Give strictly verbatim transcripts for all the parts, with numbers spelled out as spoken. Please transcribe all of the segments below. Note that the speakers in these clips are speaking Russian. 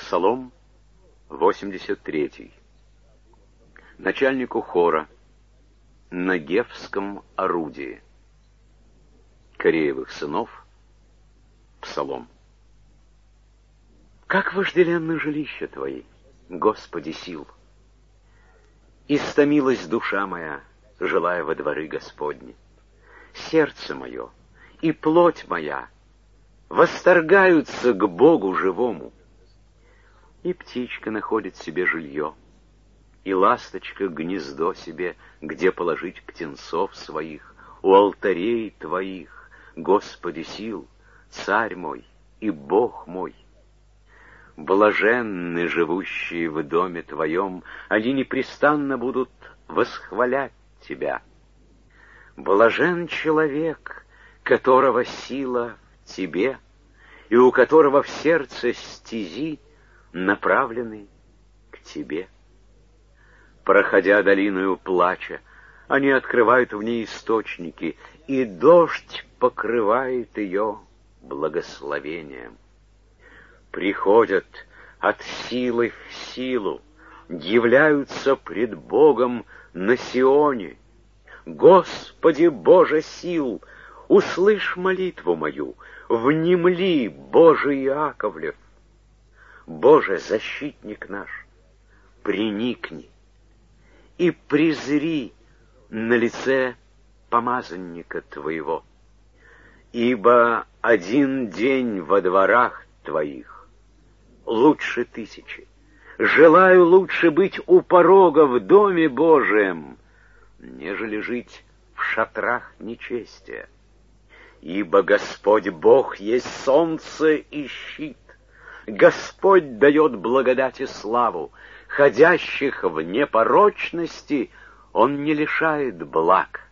Псалом восемьдесят третий. Начальнику хора на Гевском орудии. Кореевых сынов. Псалом. Как вожделенны жилища Твои, Господи сил! Истомилась душа моя, желая во дворы Господни. Сердце мое и плоть моя восторгаются к Богу живому. И птичка находит себе жилье, и ласточка гнездо себе, где положить птенцов своих, у алтарей Твоих, Господи сил, Царь мой и Бог мой. Блаженны живущие в доме Твоем, они непрестанно будут восхвалять Тебя. Блажен человек, которого сила в Тебе, и у которого в сердце стези направлены к Тебе. Проходя долиною плача, они открывают в ней источники, и дождь покрывает ее благословением. Приходят от силы в силу, являются пред Богом на Сионе. Господи Боже сил, услышь молитву мою, внемли, Боже Иаковлев. Боже, защитник наш, приникни и презри на лице помазанника Твоего, ибо один день во дворах Твоих лучше тысячи. Желаю лучше быть у порога в доме Божием, нежели жить в шатрах нечестия. Ибо Господь Бог есть солнце и щит. Господь дает благодать и славу. Ходящих в непорочности Он не лишает благ.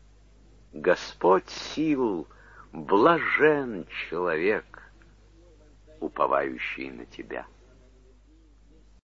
Господь сил, блажен человек, уповающий на Тебя.